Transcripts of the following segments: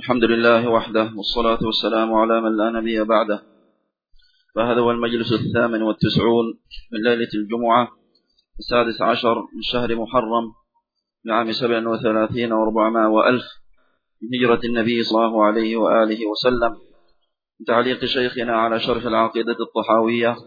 الحمد لله وحده، والصلاة والسلام على من لا نبي بعده. فهذا هو المجلس 98 من ليلة الجمعة 16 من شهر محرم لعام 37 و400 وألف من هجرة النبي صلى الله عليه وآله وسلم، من تعليق شيخنا على شرح العقيدة الطحاوية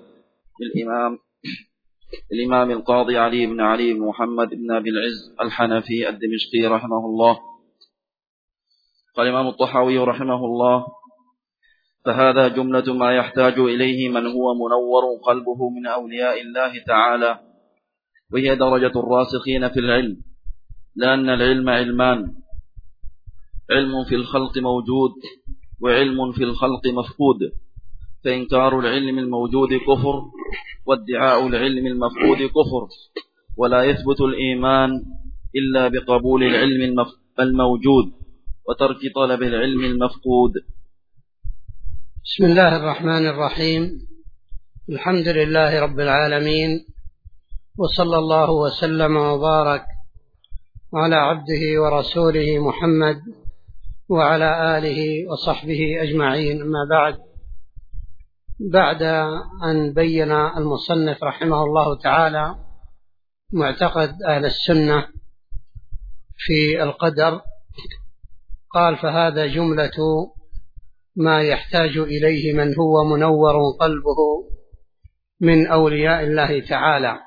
الإمام القاضي علي بن علي بن محمد بن أبي العز الحنفي الدمشقي رحمه الله. قال الإمام الطحاوي رحمه الله: فهذا جملة ما يحتاج إليه من هو منور قلبه من أولياء الله تعالى، وهي درجة الراسخين في العلم، لأن العلم علمان: علم في الخلق موجود، وعلم في الخلق مفقود، فإنكار العلم الموجود كفر، وادعاء العلم المفقود كفر، ولا يثبت الإيمان إلا بقبول العلم الموجود وترك طلب العلم المفقود. بسم الله الرحمن الرحيم. الحمد لله رب العالمين، وصلى الله وسلم وبارك على عبده ورسوله محمد وعلى آله وصحبه أجمعين. أما بعد أن بين المصنف رحمه الله تعالى معتقد أهل السنة في القدر، قال: فهذا جملة ما يحتاج إليه من هو منور قلبه من أولياء الله تعالى.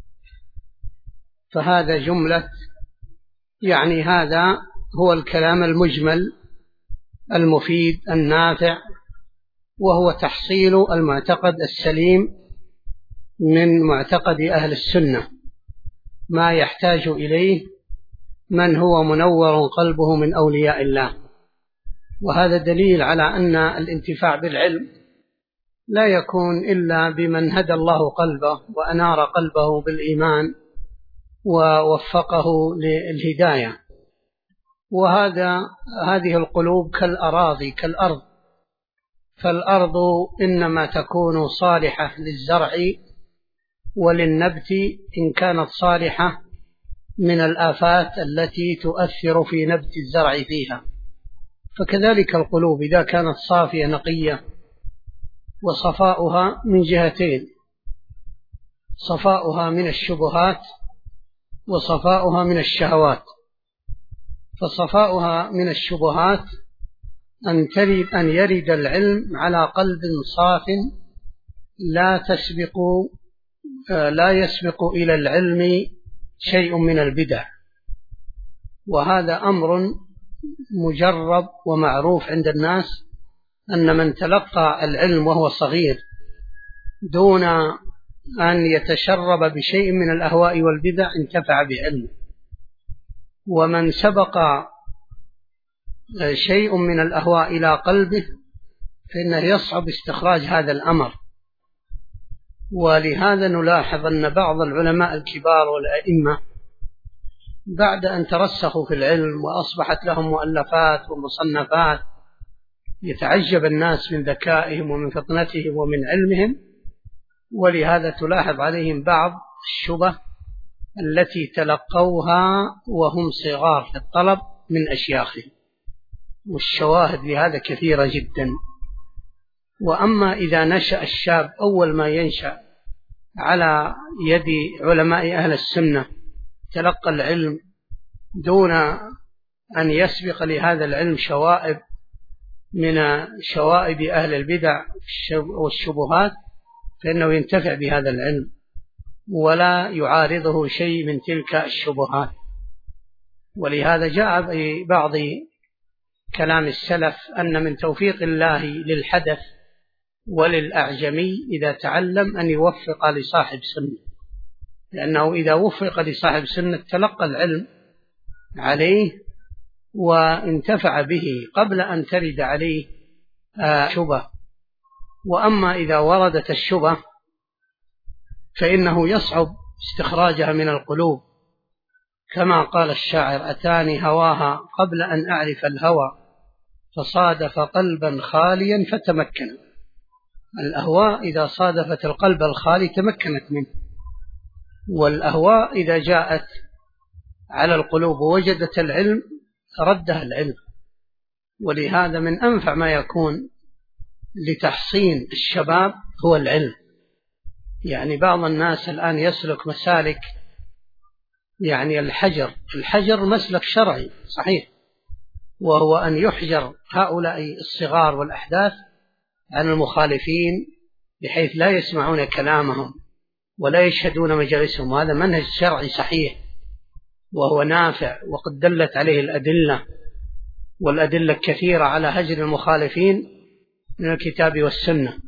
فهذا جملة، يعني هذا هو الكلام المجمل المفيد النافع، وهو تحصيل المعتقد السليم من معتقد أهل السنة، ما يحتاج إليه من هو منور قلبه من أولياء الله. وهذا دليل على أن الانتفاع بالعلم لا يكون إلا بمن هدى الله قلبه وأنار قلبه بالإيمان ووفقه للهداية. هذه القلوب كالأراضي كالأرض، فالأرض إنما تكون صالحة للزرع وللنبت إن كانت صالحة من الآفات التي تؤثر في نبت الزرع فيها. فكذلك القلوب إذا كانت صافية نقية، وصفاؤها من جهتين: صفاؤها من الشبهات وصفاؤها من الشهوات. فصفاؤها من الشبهات أن يرد العلم على قلب صاف لا يسبق إلى العلم شيء من البدع. وهذا أمر مجرب ومعروف عند الناس، أن من تلقى العلم وهو صغير دون أن يتشرب بشيء من الأهواء والبدع انتفع بعلمه، ومن سبق شيء من الأهواء إلى قلبه فإنه يصعب استخراج هذا الأمر. ولهذا نلاحظ أن بعض العلماء الكبار والأئمة بعد أن ترسخوا في العلم وأصبحت لهم مؤلفات ومصنفات يتعجب الناس من ذكائهم ومن فطنتهم ومن علمهم، ولهذا تلاحظ عليهم بعض الشبه التي تلقوها وهم صغار في الطلب من أشياخهم، والشواهد لهذا كثيرة جدا. وأما إذا نشأ الشاب أول ما ينشأ على يد علماء أهل السنة تلقى العلم دون أن يسبق لهذا العلم شوائب من شوائب أهل البدع والشبهات، فإنه ينتفع بهذا العلم ولا يعارضه شيء من تلك الشبهات. ولهذا جاء ببعض كلام السلف أن من توفيق الله للحدث وللأعجمي إذا تعلم أن يوفق لصاحب سنة، لأنه إذا وفق لصاحب سنة تلقى العلم عليه وانتفع به قبل أن ترد عليه شبه. وأما إذا وردت الشبه فإنه يصعب استخراجها من القلوب، كما قال الشاعر: أتاني هواها قبل أن أعرف الهوى، فصادف قلبا خاليا فتمكن. الأهواء إذا صادفت القلب الخالي تمكنت منه، والأهواء إذا جاءت على القلوب ووجدت العلم ردها العلم. ولهذا من أنفع ما يكون لتحصين الشباب هو العلم. يعني بعض الناس الآن يسلك مسالك، يعني الحجر مسلك شرعي صحيح، وهو أن يحجر هؤلاء الصغار والأحداث عن المخالفين بحيث لا يسمعون كلامهم ولا يشهدون مجالسهم. وهذا منهج شرعي صحيح وهو نافع، وقد دلت عليه الأدلة، والأدلة كثيرة على هجر المخالفين من الكتاب والسنة.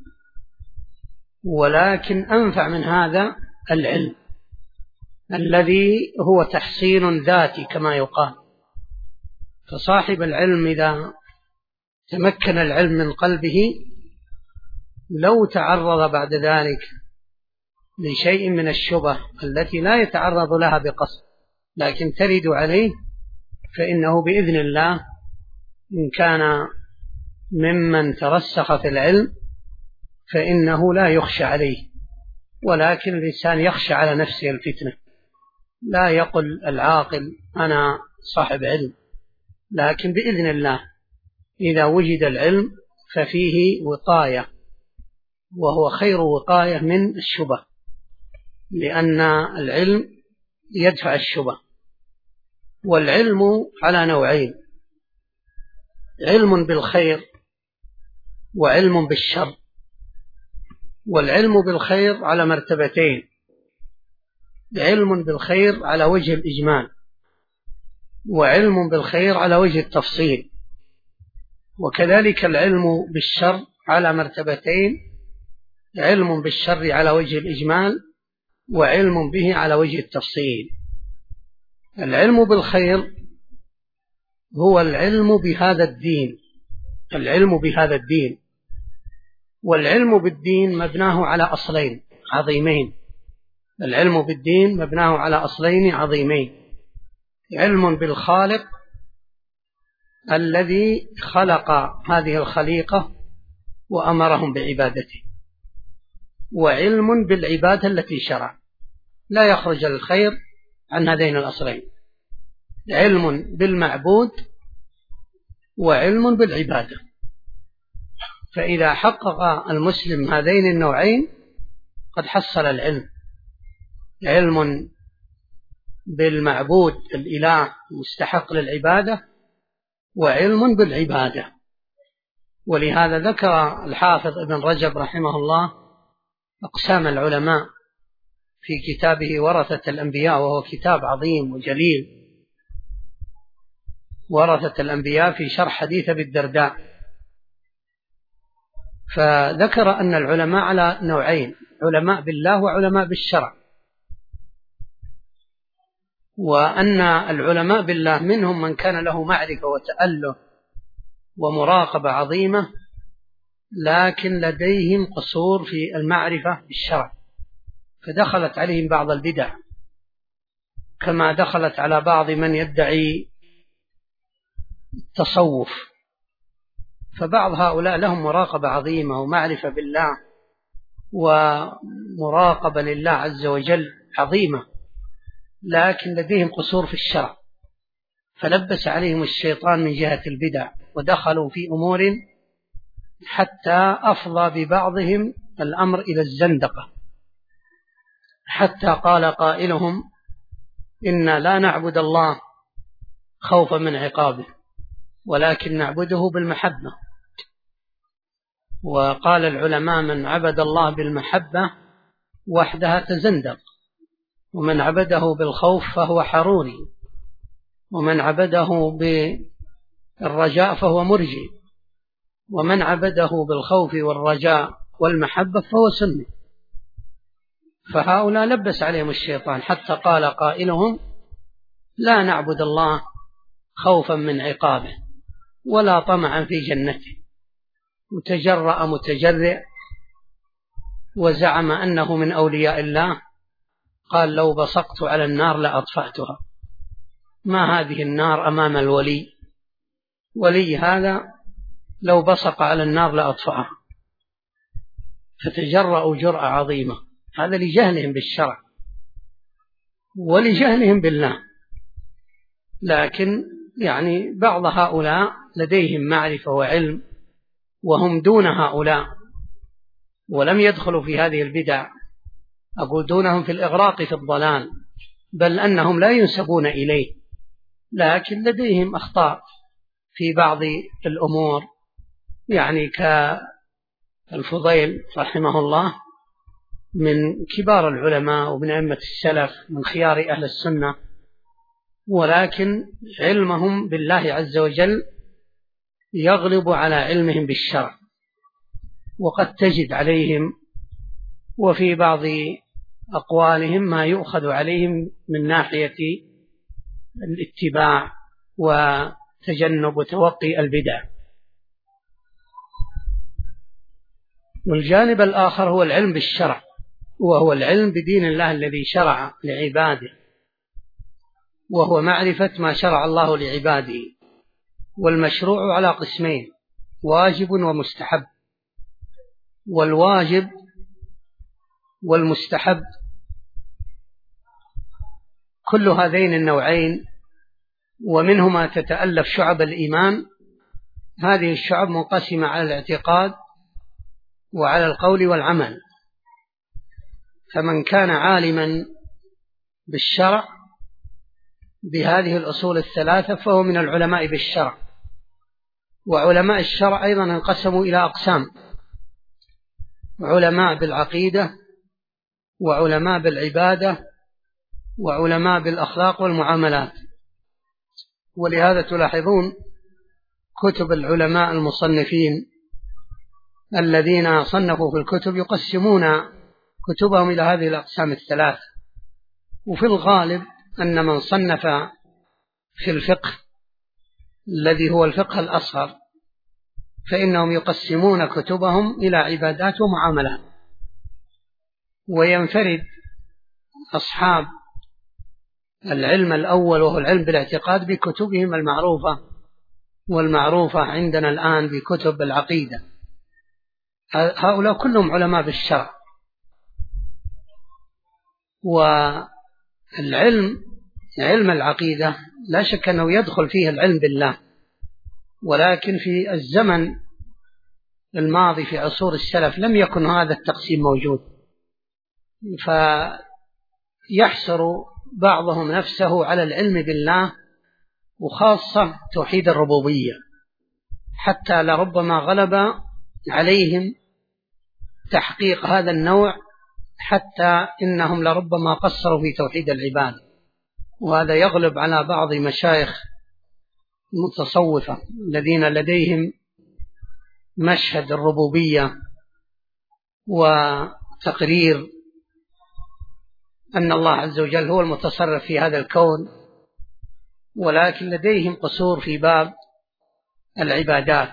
ولكن أنفع من هذا العلم الذي هو تحصين ذاتي كما يقال. فصاحب العلم إذا تمكن العلم من قلبه لو تعرض بعد ذلك لشيء من الشبه التي لا يتعرض لها بقصد لكن ترد عليه، فإنه بإذن الله إن كان ممن ترسخ في العلم فإنه لا يخشى عليه. ولكن الإنسان يخشى على نفسه الفتنة، لا يقل العاقل أنا صاحب علم، لكن بإذن الله إذا وجد العلم ففيه وقاية، وهو خير وقاية من الشبه، لأن العلم يدفع الشبه. والعلم على نوعين: علم بالخير وعلم بالشر. والعلم بالخير على مرتبتين: علم بالخير على وجه الإجمال، وعلم بالخير على وجه التفصيل. وكذلك العلم بالشر على مرتبتين: علم بالشر على وجه الإجمال، وعلم به على وجه التفصيل. العلم بالخير هو العلم بهذا الدين، العلم بهذا الدين. والعلم بالدين مبناه على أصلين عظيمين، العلم بالدين مبناه على أصلين عظيمين: علم بالخالق الذي خلق هذه الخليقة وأمرهم بعبادته، وعلم بالعبادة التي شرع. لا يخرج الخير عن هذين الأصلين: علم بالمعبود وعلم بالعبادة. فإذا حقق المسلم هذين النوعين قد حصل العلم: علم بالمعبود الإله مستحق للعبادة، وعلم بالعبادة. ولهذا ذكر الحافظ ابن رجب رحمه الله أقسام العلماء في كتابه ورثة الأنبياء، وهو كتاب عظيم وجليل، ورثة الأنبياء في شرح حديث أبي الدرداء. فذكر أن العلماء على نوعين: علماء بالله وعلماء بالشرع. وأن العلماء بالله منهم من كان له معرفة وتأله ومراقبة عظيمة، لكن لديهم قصور في المعرفة بالشرع، فدخلت عليهم بعض البدع، كما دخلت على بعض من يدعي التصوف. فبعض هؤلاء لهم مراقبة عظيمة ومعرفة بالله ومراقبة لله عز وجل عظيمة، لكن لديهم قصور في الشرع، فلبس عليهم الشيطان من جهة البدع، ودخلوا في أمور حتى أفضى ببعضهم الأمر إلى الزندقة، حتى قال قائلهم: إنا لا نعبد الله خوفا من عقابه، ولكن نعبده بالمحبة. وقال العلماء: من عبد الله بالمحبة وحدها تزندق، ومن عبده بالخوف فهو حروري، ومن عبده بالرجاء فهو مرجي، ومن عبده بالخوف والرجاء والمحبة فهو سني. فهؤلاء لبس عليهم الشيطان حتى قال قائلهم: لا نعبد الله خوفا من عقابه ولا طمعا في جنته. وتجرأ متجرئ وزعم أنه من أولياء الله، قال: لو بصقت على النار لأطفأتها. ما هذه النار أمام الولي؟ ولي هذا لو بصق على النار لأطفأها. فتجرأوا جرأة عظيمة، هذا لجهلهم بالشرع ولجهلهم بالله. لكن يعني بعض هؤلاء لديهم معرفة وعلم وهم دون هؤلاء ولم يدخلوا في هذه البدع، أقول دونهم في الإغراق في الضلال، بل أنهم لا ينسبون إليه، لكن لديهم أخطاء في بعض الأمور، يعني كالفضيل رحمه الله من كبار العلماء ومن أئمة السلف من خيار أهل السنة، ولكن علمهم بالله عز وجل يغلب على علمهم بالشرع، وقد تجد عليهم وفي بعض أقوالهم ما يؤخذ عليهم من ناحية الاتباع وتجنب وتوقي البدع. والجانب الآخر هو العلم بالشرع، وهو العلم بدين الله الذي شرع لعباده، وهو معرفة ما شرع الله لعباده. والمشروع على قسمين: واجب ومستحب. والواجب والمستحب كل هذين النوعين ومنهما تتألف شعب الإيمان. هذه الشعب منقسمة على الاعتقاد وعلى القول والعمل، فمن كان عالما بالشرع بهذه الأصول الثلاثة فهو من العلماء بالشرع. وعلماء الشرع أيضا انقسموا إلى أقسام: علماء بالعقيدة، وعلماء بالعبادة، وعلماء بالأخلاق والمعاملات. ولهذا تلاحظون كتب العلماء المصنفين الذين صنفوا في الكتب يقسمون كتبهم إلى هذه الأقسام الثلاث. وفي الغالب أن من صنف في الفقه الذي هو الفقه الأصغر فإنهم يقسمون كتبهم إلى عبادات ومعاملات. وينفرد أصحاب العلم الأول وهو العلم بالاعتقاد بكتبهم والمعروفة عندنا الآن بكتب العقيدة. هؤلاء كلهم علماء بالشرع. والعلم علم العقيدة لا شك أنه يدخل فيه العلم بالله، ولكن في الزمن الماضي في عصور السلف لم يكن هذا التقسيم موجود، فيحصر بعضهم نفسه على العلم بالله وخاصة توحيد الربوبية، حتى لربما غلب عليهم تحقيق هذا النوع، حتى إنهم لربما قصروا في توحيد العباد. وهذا يغلب على بعض مشايخ المتصوفة الذين لديهم مشهد الربوبية وتقرير أن الله عز وجل هو المتصرف في هذا الكون، ولكن لديهم قصور في باب العبادات.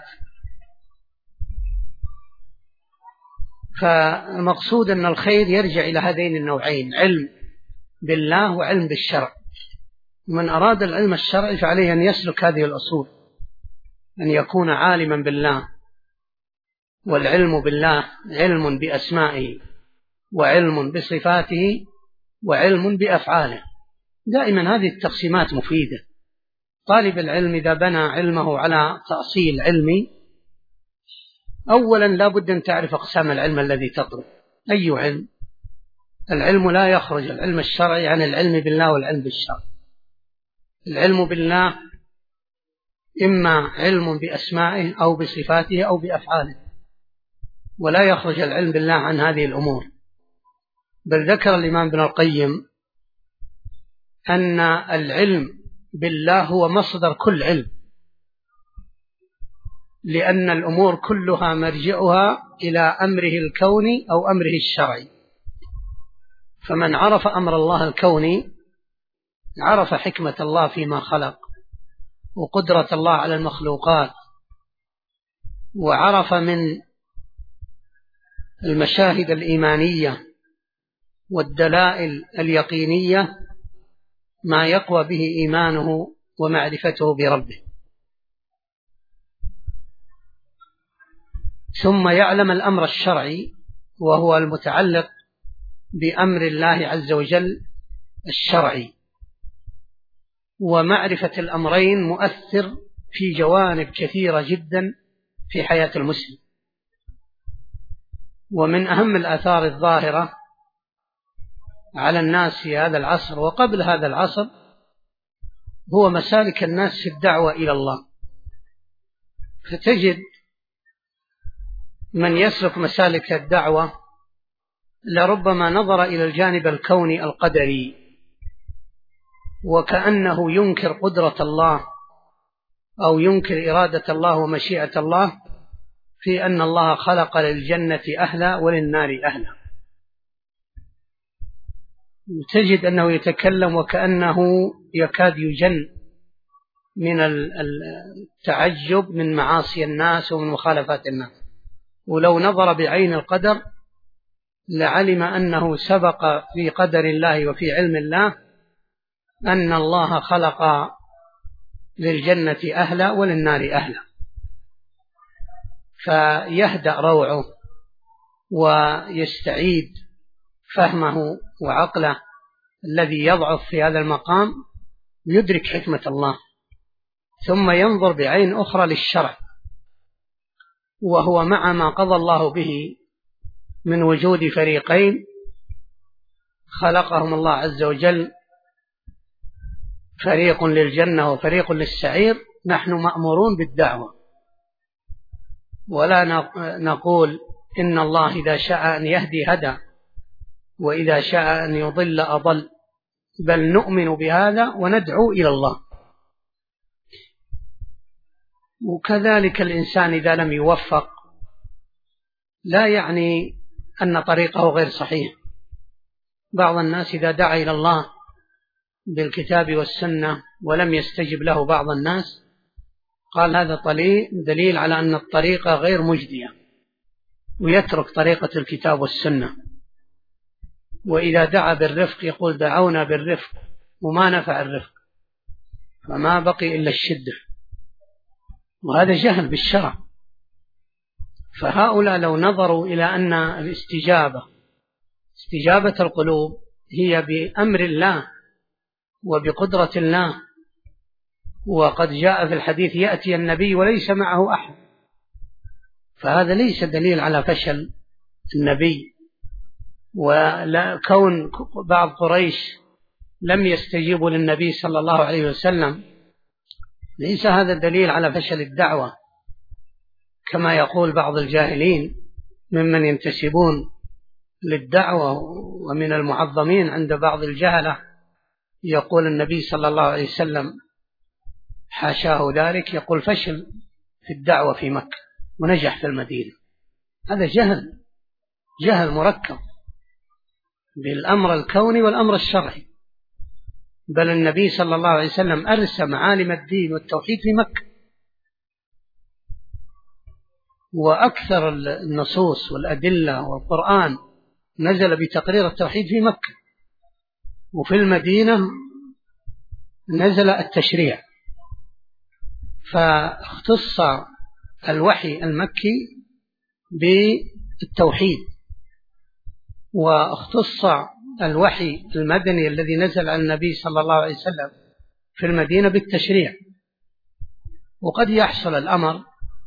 فالمقصود أن الخير يرجع إلى هذين النوعين: علم بالله وعلم بالشرع. من أراد العلم الشرعي فعليه أن يسلك هذه الأصول، أن يكون عالما بالله. والعلم بالله علم بأسمائه، وعلم بصفاته، وعلم بأفعاله. دائما هذه التقسيمات مفيدة. طالب العلم إذا بنى علمه على تأصيل علمي، أولا لا بد أن تعرف أقسام العلم الذي تطلب. أي علم؟ العلم لا يخرج العلم الشرعي عن العلم بالله والعلم بالشرع. العلم بالله إما علم بأسمائه أو بصفاته أو بأفعاله، ولا يخرج العلم بالله عن هذه الأمور. بل ذكر الإمام ابن القيم أن العلم بالله هو مصدر كل علم، لأن الأمور كلها مرجعها إلى أمره الكوني أو أمره الشرعي. فمن عرف أمر الله الكوني عرف حكمة الله فيما خلق، وقدرة الله على المخلوقات، وعرف من المشاهد الإيمانية والدلائل اليقينية ما يقوى به إيمانه ومعرفته بربه. ثم يعلم الأمر الشرعي وهو المتعلق بأمر الله عز وجل الشرعي. ومعرفة الأمرين مؤثر في جوانب كثيرة جدا في حياة المسلم. ومن أهم الآثار الظاهرة على الناس في هذا العصر وقبل هذا العصر هو مسالك الناس في الدعوة إلى الله. فتجد من يسلك مسالك الدعوة لربما نظر إلى الجانب الكوني القدري، وكأنه ينكر قدرة الله أو ينكر إرادة الله ومشيئة الله في أن الله خلق للجنة أهلا وللنار أهلا. تجد أنه يتكلم وكأنه يكاد يجن من التعجب من معاصي الناس ومن مخالفات الناس. ولو نظر بعين القدر لعلم أنه سبق في قدر الله وفي علم الله أن الله خلق للجنة أهلا وللنار أهلا، فيهدأ روعه ويستعيد فهمه وعقله الذي يضعف في هذا المقام، يدرك حكمة الله، ثم ينظر بعين أخرى للشرع، وهو مع ما قضى الله به من وجود فريقين خلقهم الله عز وجل، فريق للجنة وفريق للسعير. نحن مأمورون بالدعوة، ولا نقول إن الله إذا شاء أن يهدي هدى وإذا شاء أن يضل أضل، بل نؤمن بهذا وندعو إلى الله. وكذلك الإنسان إذا لم يوفق لا يعني أن طريقه غير صحيح. بعض الناس إذا دعا إلى الله بالكتاب والسنة ولم يستجب له بعض الناس قال هذا دليل على أن الطريقة غير مجدية، ويترك طريقة الكتاب والسنة. وإذا دعا بالرفق يقول دعونا بالرفق، وما نفع الرفق، فما بقي إلا الشدة، وهذا جهل بالشرع. فهؤلاء لو نظروا إلى أن استجابة القلوب هي بأمر الله وبقدرة الله، وقد جاء في الحديث يأتي النبي وليس معه أحد، فهذا ليس دليل على فشل النبي. ولا كون بعض قريش لم يستجيبوا للنبي صلى الله عليه وسلم ليس هذا دليل على فشل الدعوة، كما يقول بعض الجاهلين ممن ينتسبون للدعوة ومن المعظمين عند بعض الجهلة، يقول النبي صلى الله عليه وسلم حاشاه ذلك، يقول فشل في الدعوة في مكة ونجح في المدينة. هذا جهل مركب بالأمر الكوني والأمر الشرعي. بل النبي صلى الله عليه وسلم أرسى معالم الدين والتوحيد في مكة، وأكثر النصوص والأدلة والقرآن نزل بتقرير التوحيد في مكة، وفي المدينة نزل التشريع. فاختص الوحي المكي بالتوحيد، واختص الوحي المدني الذي نزل على النبي صلى الله عليه وسلم في المدينة بالتشريع. وقد يحصل الأمر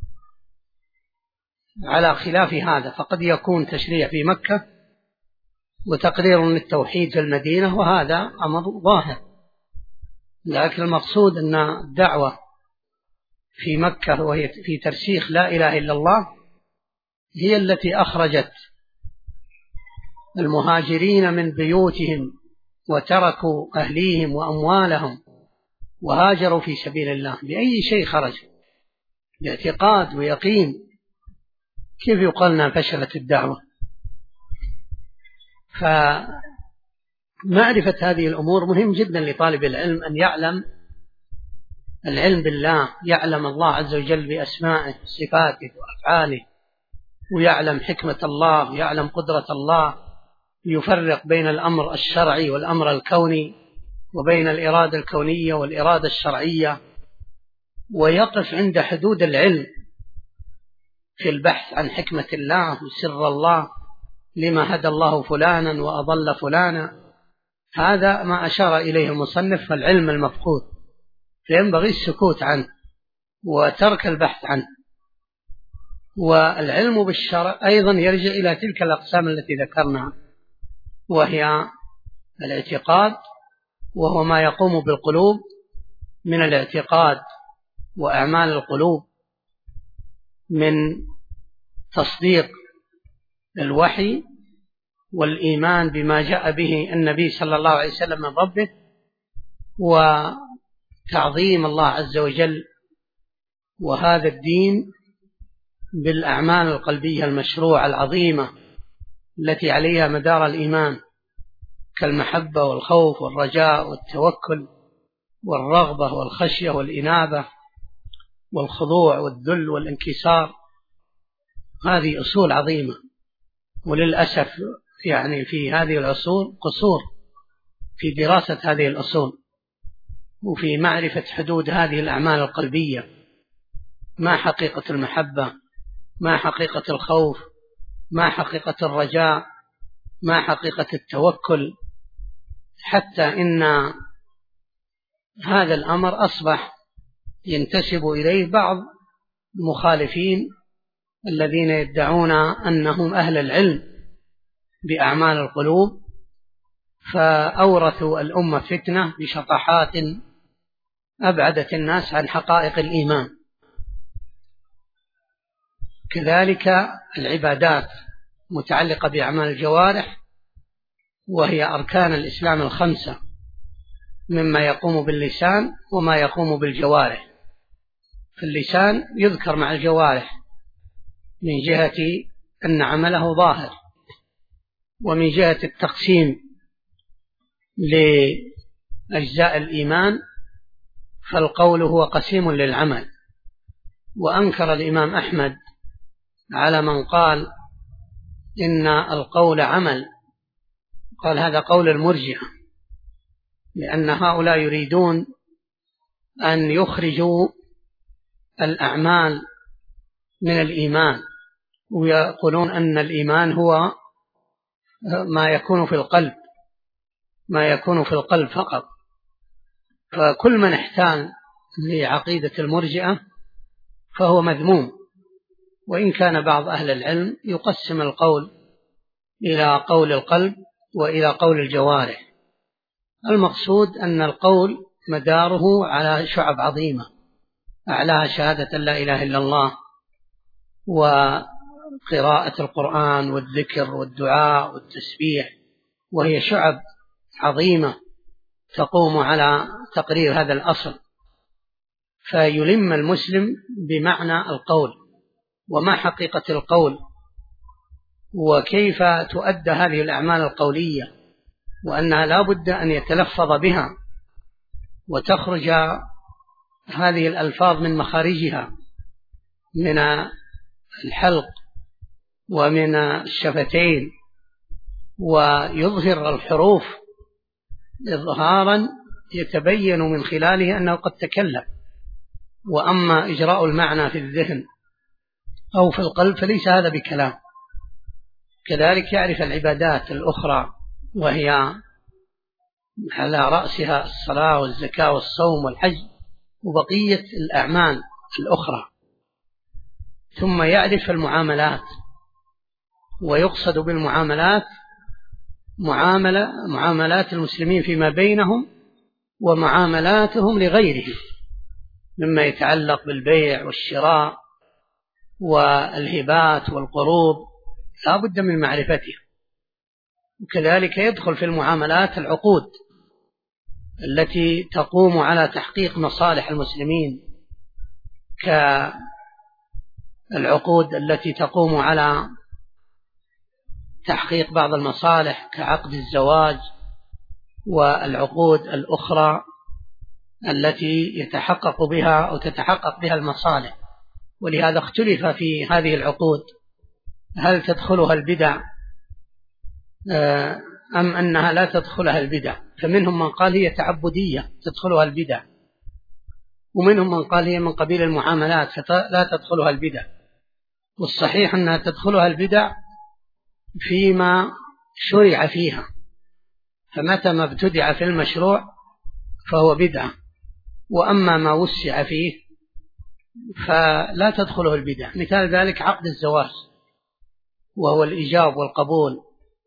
على خلاف هذا، فقد يكون تشريع في مكة وتقرير للتوحيد في المدينة، وهذا أمر ظاهر. لكن المقصود أن الدعوة في مكة وهي في ترسيخ لا إله إلا الله هي التي أخرجت المهاجرين من بيوتهم وتركوا أهليهم وأموالهم وهاجروا في سبيل الله. بأي شيء خرج؟ باعتقاد ويقين. كيف يقالنا فشلت الدعوة؟ فمعرفة هذه الأمور مهم جدا لطالب العلم، أن يعلم العلم بالله، يعلم الله عز وجل بأسمائه وصفاته وأفعاله، ويعلم حكمة الله، ويعلم قدرة الله، يفرق بين الأمر الشرعي والأمر الكوني، وبين الإرادة الكونية والإرادة الشرعية، ويقف عند حدود العلم في البحث عن حكمة الله وسر الله، لما هدى الله فلانا وأضل فلانا. هذا ما أشار إليه المصنف، فالعلم المفقود فينبغي السكوت عنه وترك البحث عنه. والعلم بالشرع أيضا يرجع إلى تلك الأقسام التي ذكرناها، وهي الاعتقاد، وهو ما يقوم بالقلوب من الاعتقاد وأعمال القلوب من تصديق الوحي والإيمان بما جاء به النبي صلى الله عليه وسلم من ربه، وتعظيم الله عز وجل وهذا الدين بالأعمال القلبية المشروعة العظيمة التي عليها مدار الإيمان، كالمحبة والخوف والرجاء والتوكل والرغبة والخشية والإنابة والخضوع والذل والانكسار. هذه أصول عظيمة، وللأسف يعني في هذه الأصول قصور في دراسة هذه الأصول وفي معرفة حدود هذه الأعمال القلبية. ما حقيقة المحبة؟ ما حقيقة الخوف؟ ما حقيقة الرجاء؟ ما حقيقة التوكل؟ حتى إن هذا الأمر أصبح ينتسب إليه بعض المخالفين الذين يدعون أنهم أهل العلم بأعمال القلوب، فأورثوا الأمة فتنة بشطحات أبعدت الناس عن حقائق الإيمان. كذلك العبادات متعلقة بأعمال الجوارح، وهي أركان الإسلام الخمسة، مما يقوم باللسان وما يقوم بالجوارح. فاللسان يذكر مع الجوارح من جهة أن عمله ظاهر، ومن جهة التقسيم لأجزاء الإيمان فالقول هو قسيم للعمل. وأنكر الإمام أحمد على من قال إن القول عمل، قال هذا قول المرجئة، لأن هؤلاء يريدون أن يخرجوا الأعمال من الإيمان، ويقولون أن الإيمان هو ما يكون في القلب، ما يكون في القلب فقط. فكل من احتال لعقيدة المرجئة فهو مذموم، وإن كان بعض أهل العلم يقسم القول إلى قول القلب وإلى قول الجوارح. المقصود أن القول مداره على شعب عظيمة، أعلاها شهادة لا إله إلا الله، وقراءة القرآن والذكر والدعاء والتسبيح، وهي شعب عظيمة تقوم على تقرير هذا الأصل. فيلم المسلم بمعنى القول، وما حقيقة القول، وكيف تؤدى هذه الأعمال القولية، وأنها لا بد أن يتلفظ بها وتخرج هذه الألفاظ من مخارجها، من الحلق ومن الشفتين، ويظهر الحروف إظهارا يتبين من خلاله أنه قد تكلم. وأما إجراء المعنى في الذهن أو في القلب فليس هذا بكلام. كذلك يعرف العبادات الأخرى، وهي على رأسها الصلاة والزكاة والصوم والحج وبقية الأعمال الأخرى. ثم يعرف المعاملات، ويقصد بالمعاملات معاملات المسلمين فيما بينهم ومعاملاتهم لغيرهم، مما يتعلق بالبيع والشراء والهبات والقروض، لا بد من معرفتها. وكذلك يدخل في المعاملات العقود التي تقوم على تحقيق مصالح المسلمين، كالعقود التي تقوم على تحقيق بعض المصالح كعقد الزواج، والعقود الأخرى التي يتحقق بها أو تتحقق بها المصالح. ولهذا اختلف في هذه العقود، هل تدخلها البدع أم أنها لا تدخلها البدع. فمنهم من قال هي تعبدية تدخلها البدع، ومنهم من قال هي من قبيل المعاملات لا تدخلها البدع. والصحيح أنها تدخلها البدع فيما شرع فيها، فمتى ما ابتدع في المشروع فهو بدعة، وأما ما وسع فيه فلا تدخله البدع. مثال ذلك عقد الزواج، وهو الإيجاب والقبول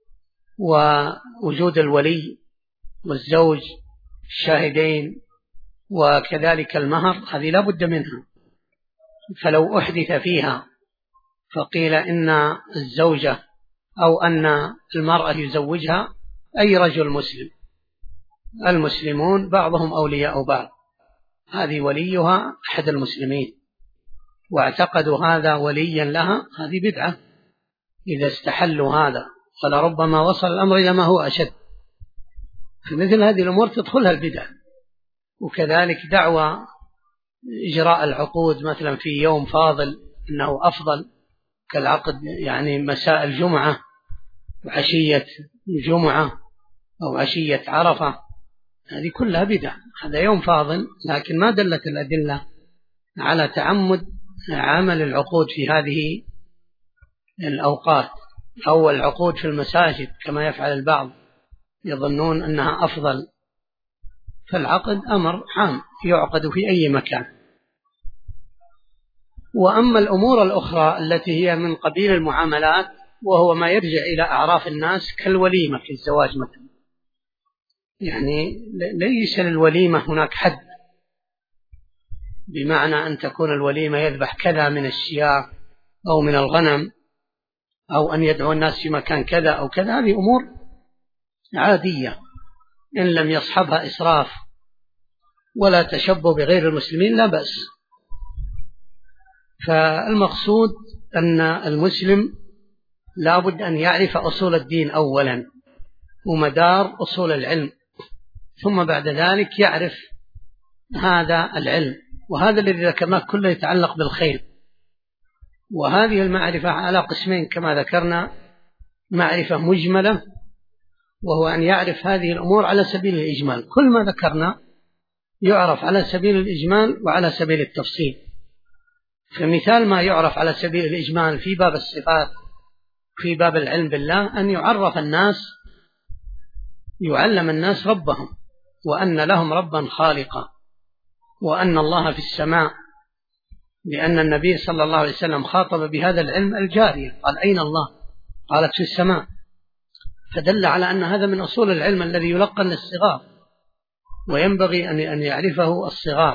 ووجود الولي والزوج الشاهدين، وكذلك المهر، هذه لا بد منها. فلو أحدث فيها فقيل إن الزوجة أو أن المرأة يزوجها أي رجل مسلم، المسلمون بعضهم أولياء بعض، هذه وليها أحد المسلمين، واعتقدوا هذا وليا لها، هذه بدعة إذا استحلوا هذا، فلربما وصل الأمر إلى ما هو أشد. فمثل هذه الأمور تدخلها البدع. وكذلك دعوى إجراء العقود مثلا في يوم فاضل أنه أفضل، كالعقد يعني مساء الجمعة وعشية الجمعة أو عشية عرفة، هذه كلها بدع. هذا يوم فاضل، لكن ما دلت الأدلة على تعمد عمل العقود في هذه الأوقات، أو العقود في المساجد كما يفعل البعض، يظنون أنها أفضل. فالعقد أمر عام يعقد في أي مكان. وأما الأمور الأخرى التي هي من قبيل المعاملات، وهو ما يرجع إلى أعراف الناس كالوليمة في الزواج مثلا، يعني ليس للوليمة هناك حد، بمعنى أن تكون الوليمة يذبح كذا من الشياه أو من الغنم، أو أن يدعو الناس في مكان كذا أو كذا، هذه أمور عادية إن لم يصحبها إسراف ولا تشبه بغير المسلمين لا بأس. فالمقصود أن المسلم لا بد أن يعرف أصول الدين أولا ومدار أصول العلم، ثم بعد ذلك يعرف هذا العلم، وهذا الذي ذكرناه كله يتعلق بالخير. وهذه المعرفة على قسمين كما ذكرنا: معرفة مجملة، وهو أن يعرف هذه الأمور على سبيل الإجمال، كل ما ذكرنا يعرف على سبيل الإجمال وعلى سبيل التفصيل. فمثال ما يعرف على سبيل الإجمال في باب الصفات في باب العلم بالله، أن يعرف الناس، يعلم الناس ربهم، وأن لهم ربا خالقا، وأن الله في السماء، لأن النبي صلى الله عليه وسلم خاطب بهذا العلم الجارية، قال: أين الله؟ قالت: في السماء. فدل على أن هذا من أصول العلم الذي يلقن للصغار، وينبغي أن يعرفه الصغار.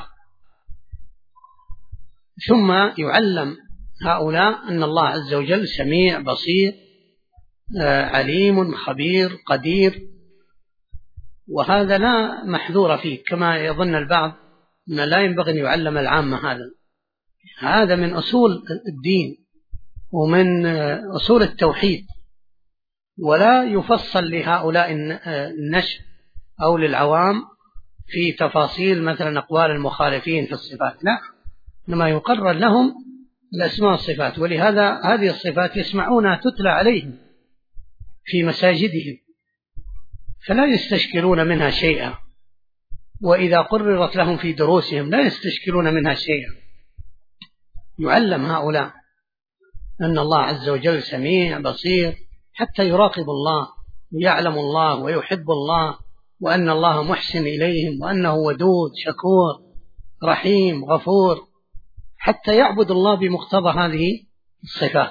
ثم يعلم هؤلاء أن الله عز وجل سميع بصير عليم خبير قدير، وهذا لا محذور فيه كما يظن البعض أن لا ينبغي أن يعلم العامة. هذا من أصول الدين ومن أصول التوحيد، ولا يفصل لهؤلاء النشء أو للعوام في تفاصيل مثلا أقوال المخالفين في الصفات، لا، إنما يقرر لهم الأسماء والصفات. ولهذا هذه الصفات يسمعونها تتلى عليهم في مساجدهم، فلا يستشكلون منها شيئا، وإذا قررت لهم في دروسهم لا يستشكلون منها شيئا. يعلم هؤلاء أن الله عز وجل سميع بصير، حتى يراقب الله ويعلم الله ويحب الله، وأن الله محسن إليهم، وأنه ودود شكور رحيم غفور، حتى يعبد الله بمقتضى هذه الصفات.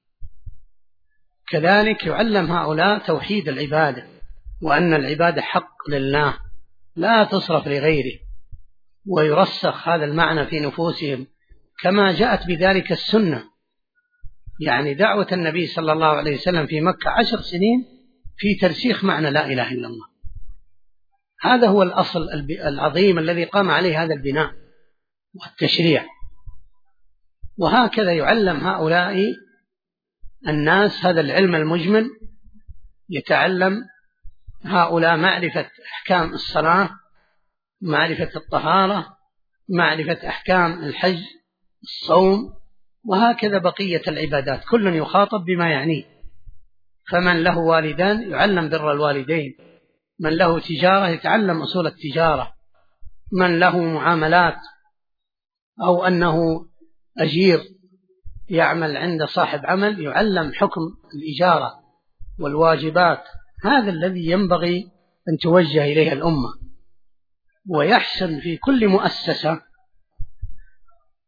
كذلك يعلم هؤلاء توحيد العبادة، وأن العبادة حق لله لا تصرف لغيره، ويرسخ هذا المعنى في نفوسهم كما جاءت بذلك السنة. يعني دعوة النبي صلى الله عليه وسلم في مكة 10 سنين في ترسيخ معنى لا إله إلا الله. هذا هو الأصل العظيم الذي قام عليه هذا البناء والتشريع. وهكذا يعلم هؤلاء الناس هذا العلم المجمل، يتعلم هؤلاء معرفة أحكام الصلاة، معرفة الطهارة، معرفة أحكام الحج، الصوم، وهكذا بقية العبادات، كل يخاطب بما يعنيه. فمن له والدان يعلم بر الوالدين، من له تجارة يتعلم أصول التجارة، من له معاملات أو أنه أجير يعمل عند صاحب عمل يعلم حكم الإجارة والواجبات. هذا الذي ينبغي أن توجه إليه الأمة. ويحسن في كل مؤسسة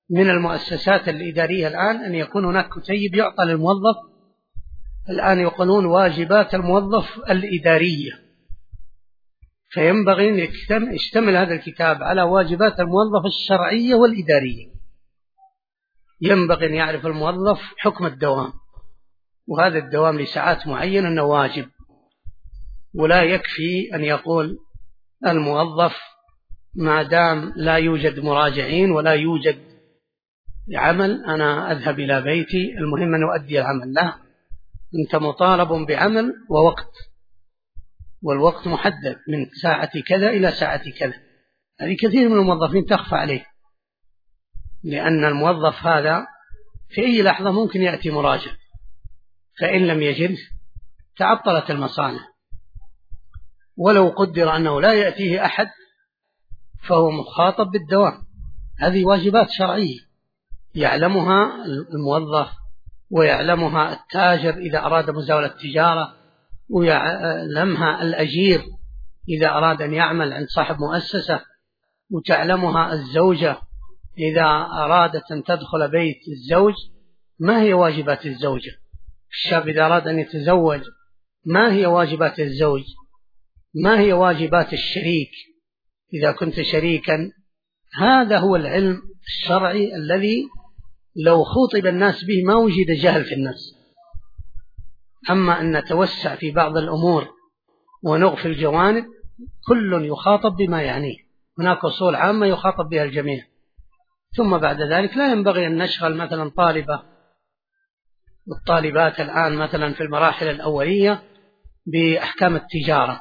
من المؤسسات الإدارية الآن أن يكون هناك كتيب يعطى للموظف. الآن يقولون واجبات الموظف الإدارية، فينبغي أن يشتمل هذا الكتاب على واجبات الموظف الشرعية والإدارية. ينبغي أن يعرف الموظف حكم الدوام، وهذا الدوام لساعات معينة أنه واجب، ولا يكفي أن يقول الموظف ما دام لا يوجد مراجعين ولا يوجد عمل أنا أذهب إلى بيتي، المهم أن أؤدي العمل. لا، أنت مطالب بعمل ووقت، والوقت محدد من ساعة كذا إلى ساعة كذا. هذه كثير من الموظفين تخفى عليه، لأن الموظف هذا في أي لحظة ممكن يأتي مراجع، فإن لم يجد تعطلت المصانع. ولو قدر أنه لا يأتيه أحد فهو مخاطب بالدوام. هذه واجبات شرعية يعلمها الموظف ويعلمها التاجر إذا أراد مزاولة التجارة، ويعلمها الأجير إذا أراد أن يعمل عند صاحب مؤسسة، وتعلمها الزوجة إذا أرادت أن تدخل بيت الزوج. ما هي واجبات الزوجة؟ الشاب إذا أراد أن يتزوج ما هي واجبات الزوج؟ ما هي واجبات الشريك إذا كنت شريكا؟ هذا هو العلم الشرعي الذي لو خوطب الناس به ما وجد جهل في الناس. أما أن نتوسع في بعض الأمور ونغفل جوانب، كل يخاطب بما يعنيه. هناك أصول عامة يخاطب بها الجميع، ثم بعد ذلك لا ينبغي أن نشغل مثلا طالبة والطالبات الآن مثلا في المراحل الأولية بأحكام التجارة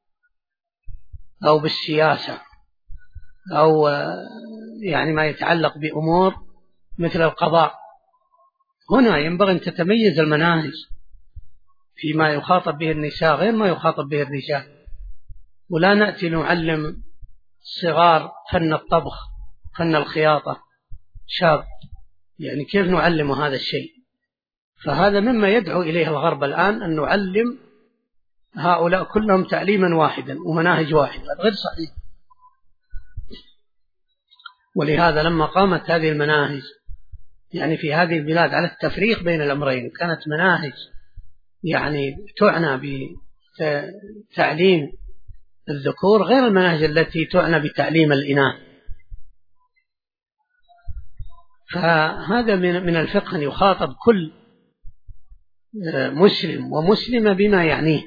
أو بالسياسة أو يعني ما يتعلق بأمور مثل القضاء. هنا ينبغي أن تتميز المناهج فيما يخاطب به النساء غير ما يخاطب به الرجال، ولا نأتي نعلم صغار فن الطبخ فن الخياطة شاب، يعني كيف نعلم هذا الشيء؟ فهذا مما يدعو إليه الغرب الآن، أن نعلم هؤلاء كلهم تعليما واحدا ومناهج واحدة. غير صحيح. ولهذا لما قامت هذه المناهج يعني في هذه البلاد على التفريق بين الأمرين، كانت مناهج يعني تعنى بتعليم الذكور غير المناهج التي تعنى بتعليم الإناث. فهذا من الفقه أن يخاطب كل مسلم ومسلمة بما يعنيه.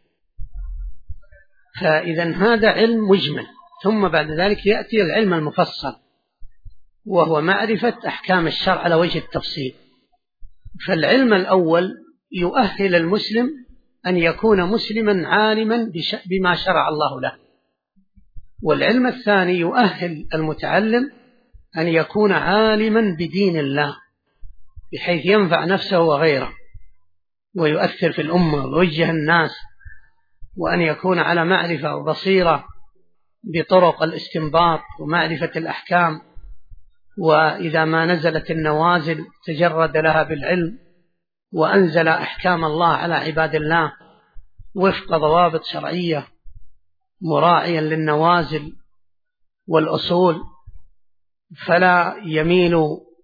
فإذا هذا علم مجمل، ثم بعد ذلك يأتي العلم المفصل وهو معرفة أحكام الشرع على وجه التفصيل. فالعلم الأول يؤهل المسلم أن يكون مسلما عالما بما شرع الله له، والعلم الثاني يؤهل المتعلم أن يكون عالما بدين الله بحيث ينفع نفسه وغيره ويؤثر في الأمة ويوجه الناس، وأن يكون على معرفة وبصيرة بطرق الاستنباط ومعرفة الأحكام، وإذا ما نزلت النوازل تجرد لها بالعلم وأنزل أحكام الله على عباد الله وفق ضوابط شرعية مراعيا للنوازل والأصول، فلا يميل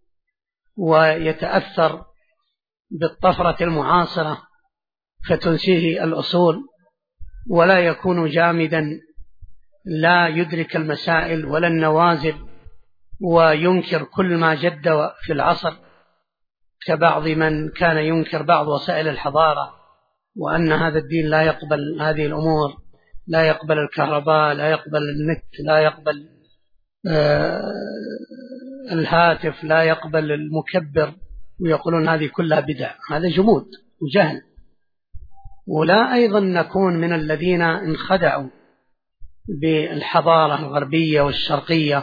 ويتأثر بالطفرة المعاصرة فتنسيه الأصول، ولا يكون جامدا لا يدرك المسائل ولا النوازل وينكر كل ما جد في العصر، كبعض من كان ينكر بعض وسائل الحضارة وأن هذا الدين لا يقبل هذه الأمور، لا يقبل الكهرباء، لا يقبل النت، لا يقبل الهاتف، لا يقبل المكبر، ويقولون هذه كلها بدع. هذا جمود وجهل. ولا أيضا نكون من الذين انخدعوا بالحضارة الغربية والشرقية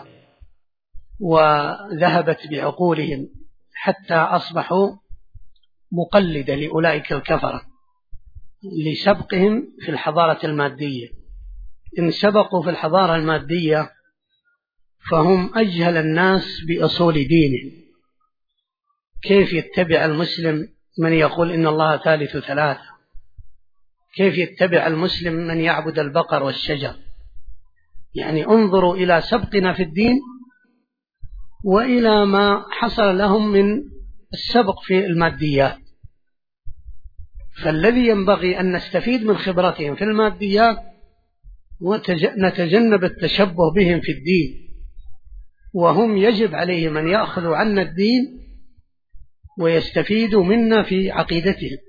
وذهبت بعقولهم حتى أصبحوا مقلدة لأولئك الكفرة لسبقهم في الحضارة المادية. إن سبقوا في الحضارة المادية فهم أجهل الناس بأصول دينهم. كيف يتبع المسلم من يقول إن الله ثالث ثلاثة؟ كيف يتبع المسلم من يعبد البقر والشجر؟ يعني انظروا إلى سبقنا في الدين وإلى ما حصل لهم من السبق في الماديات. فالذي ينبغي أن نستفيد من خبرتهم في الماديات ونتجنب التشبه بهم في الدين، وهم يجب عليهم أن يأخذوا عنا الدين ويستفيدوا منا في عقيدتهم.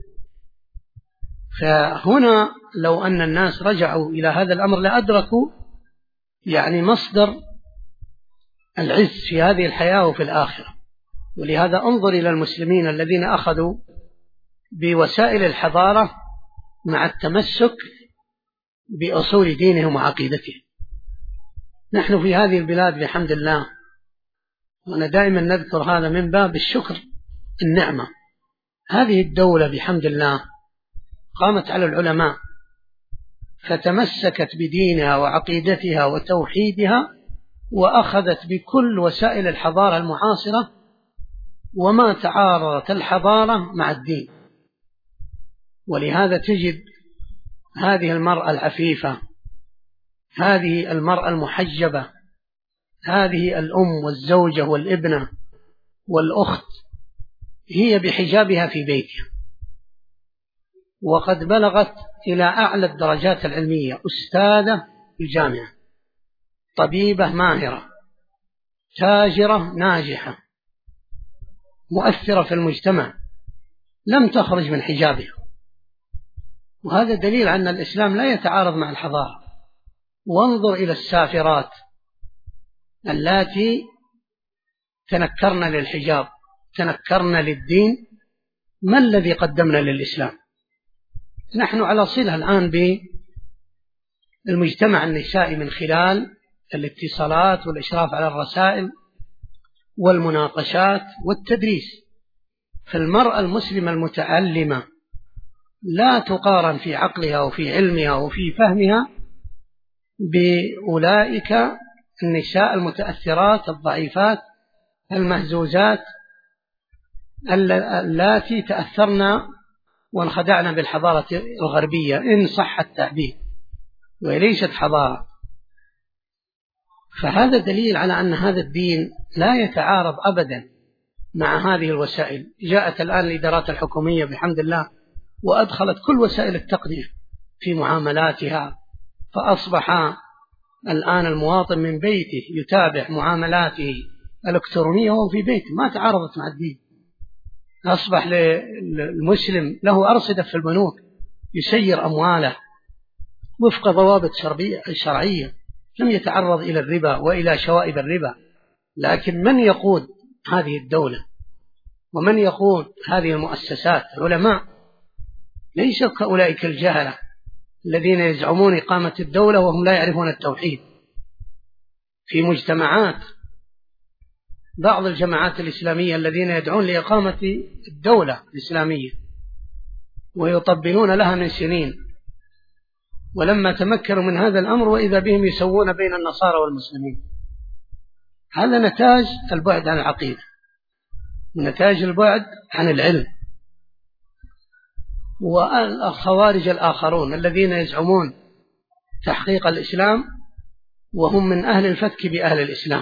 فهنا لو أن الناس رجعوا إلى هذا الأمر لأدركوا يعني مصدر العز في هذه الحياة وفي الآخرة. ولهذا انظر إلى المسلمين الذين أخذوا بوسائل الحضارة مع التمسك بأصول دينهم وعقيدتهم. نحن في هذه البلاد بحمد الله، وأنا دائما نذكر هذا من باب الشكر النعمة، هذه الدولة بحمد الله قامت على العلماء فتمسكت بدينها وعقيدتها وتوحيدها، وأخذت بكل وسائل الحضارة المعاصرة، وما تعارضت الحضارة مع الدين. ولهذا تجد هذه المرأة العفيفة، هذه المرأة المحجبة، هذه الأم والزوجة والابنة والأخت هي بحجابها في بيتها، وقد بلغت إلى أعلى الدرجات العلمية، أستاذة في الجامعة، طبيبة ماهرة، تاجرة ناجحة، مؤثرة في المجتمع، لم تخرج من حجابها. وهذا دليل أن الإسلام لا يتعارض مع الحضارة. وانظر إلى السافرات اللاتي تنكرن للحجاب، تنكرن للدين، ما الذي قدمنا للإسلام؟ نحن على صلة الآن بالمجتمع النسائي من خلال الاتصالات والإشراف على الرسائل والمناقشات والتدريس. فالمرأة المسلمة المتعلمة لا تقارن في عقلها وفي علمها وفي فهمها بأولئك النساء المتأثرات الضعيفات المهزوزات اللاتي تأثرن وانخدعنا بالحضارة الغربية إن صح التعبير، وليست حضارة. فهذا دليل على أن هذا الدين لا يتعارض أبدا مع هذه الوسائل. جاءت الآن الإدارات الحكومية بحمد الله وأدخلت كل وسائل التقنية في معاملاتها، فأصبح الآن المواطن من بيته يتابع معاملاته الإلكترونية وهو في بيته، ما تعارضت مع الدين. أصبح المسلم له أرصدة في البنوك يسير أمواله وفق ضوابط شرعية، لم يتعرض إلى الربا وإلى شوائب الربا. لكن من يقود هذه الدولة ومن يقود هذه المؤسسات؟ علماء، ليس كأولئك الجهلة الذين يزعمون إقامة الدولة وهم لا يعرفون التوحيد. في مجتمعات بعض الجماعات الإسلامية الذين يدعون لإقامة الدولة الإسلامية ويطبلون لها من سنين، ولما تمكنوا من هذا الأمر وإذا بهم يسوون بين النصارى والمسلمين. هذا نتاج البعد عن العقيدة، نتاج البعد عن العلم. والخوارج الآخرون الذين يزعمون تحقيق الإسلام وهم من أهل الفتك بأهل الإسلام.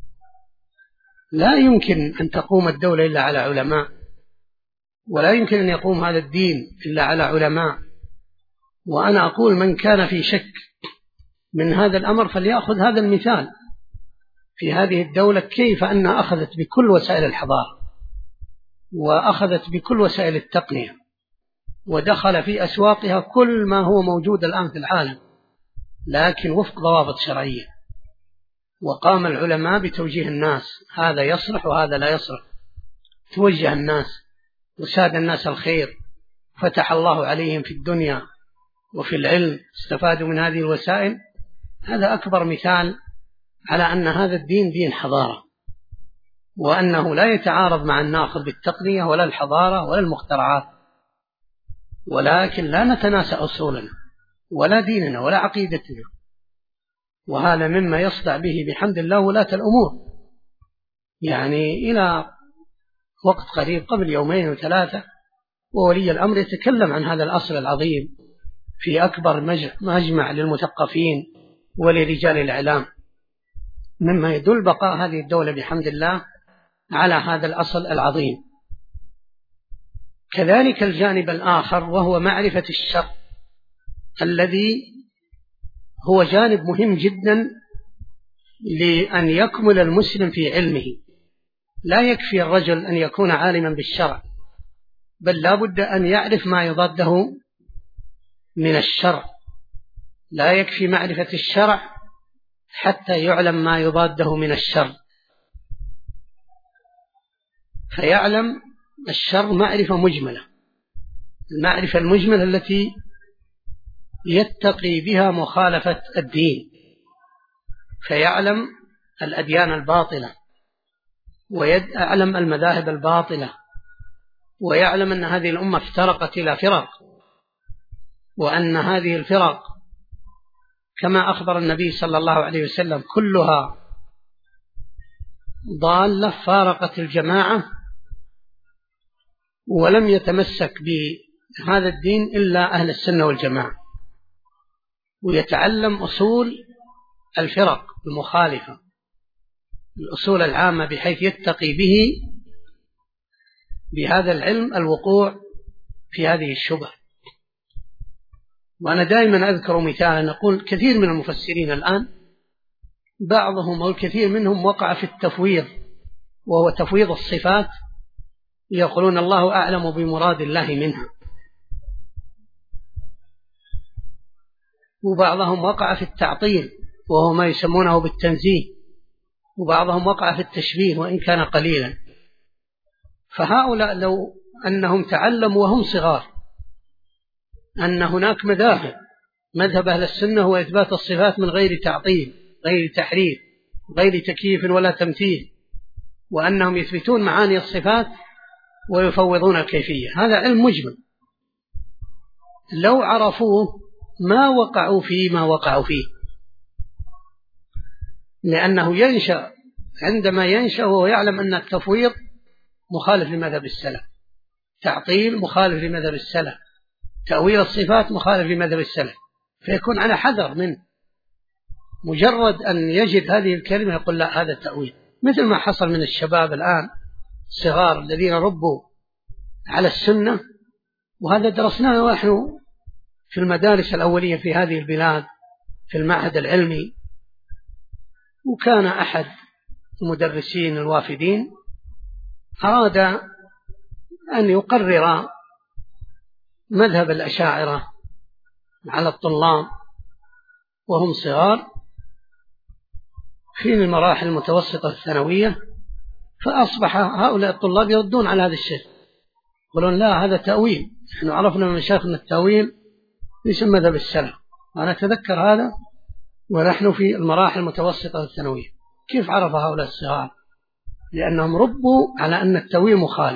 لا يمكن أن تقوم الدولة إلا على علماء، ولا يمكن أن يقوم هذا الدين إلا على علماء. وأنا أقول من كان في شك من هذا الأمر فليأخذ هذا المثال في هذه الدولة، كيف أنها أخذت بكل وسائل الحضارة وأخذت بكل وسائل التقنية ودخل في أسواقها كل ما هو موجود الآن في العالم، لكن وفق ضوابط شرعية. وقام العلماء بتوجيه الناس، هذا يصلح وهذا لا يصلح، توجه الناس وساد الناس الخير، فتح الله عليهم في الدنيا وفي العلم، استفادوا من هذه الوسائل. هذا أكبر مثال على أن هذا الدين دين حضارة، وأنه لا يتعارض مع الناخذ بالتقنية ولا الحضارة ولا المخترعات، ولكن لا نتناسى أصولنا ولا ديننا ولا عقيدتنا. وهذا مما يصدع به بحمد الله ولاة الأمور. يعني إلى وقت قريب قبل يومين وثلاثة وولي الأمر يتكلم عن هذا الأصل العظيم في أكبر مجمع للمثقفين ولرجال الإعلام. مما يدل بقاء هذه الدولة بحمد الله على هذا الأصل العظيم. كذلك الجانب الآخر وهو معرفة الشر، الذي هو جانب مهم جدا لأن يكمل المسلم في علمه. لا يكفي الرجل أن يكون عالما بالشرع، بل لا بد أن يعرف ما يضاده من الشرع. لا يكفي معرفة الشرع حتى يعلم ما يضاده من الشر، فيعلم الشر معرفة مجملة، المعرفة المجملة التي يتقي بها مخالفة الدين، فيعلم الأديان الباطلة، ويعلم المذاهب الباطلة، ويعلم أن هذه الأمة افترقت إلى فرق، وأن هذه الفرق كما أخبر النبي صلى الله عليه وسلم كلها ضالة فارقت الجماعة، ولم يتمسك بهذا الدين إلا أهل السنة والجماعة. ويتعلم أصول الفرق المخالفة، الأصول العامة، بحيث يتقي بهذا العلم الوقوع في هذه الشبهة. وأنا دائما أذكر مثالا، نقول كثير من المفسرين الآن بعضهم أو الكثير منهم وقع في التفويض، وهو تفويض الصفات، يقولون الله أعلم بمراد الله منها. وبعضهم وقع في التعطيل، وهو ما يسمونه بالتنزيه. وبعضهم وقع في التشبيه وإن كان قليلا. فهؤلاء لو أنهم تعلموا وهم صغار أن هناك مذهب أهل السنة هو إثبات الصفات من غير تعطيل، غير تحريف، غير تكييف ولا تمثيل، وأنهم يثبتون معاني الصفات ويفوضون الكيفية، هذا علم مجمل. لو عرفوه ما وقعوا فيه لأنه ينشأ، عندما ينشأ وهو يعلم أن التفويض مخالف لمذهب السلف، تعطيل مخالف لمذهب السلف، تأويل الصفات مخالف لمذهب السلف، فيكون على حذر منه. مجرد أن يجد هذه الكلمة يقول لا، هذا التأويل، مثل ما حصل من الشباب الآن الصغار الذين ربوا على السنة، وهذا درسناه ونحن في المدارس الأولية في هذه البلاد في المعهد العلمي. وكان أحد المدرسين الوافدين أراد أن يقرر مذهب الأشاعرة على الطلاب وهم صغار في المراحل المتوسطة الثانوية، فأصبح هؤلاء الطلاب يردون على هذا الشيء، يقولون لا، هذا تأويل، نحن عرفنا من مشايخنا التأويل ليس مذهب السلف. وأنا أتذكر هذا ونحن في المراحل المتوسطة الثانوية. كيف عرف هؤلاء الصغار؟ لأنهم ربوا على أن التأويل مخالف.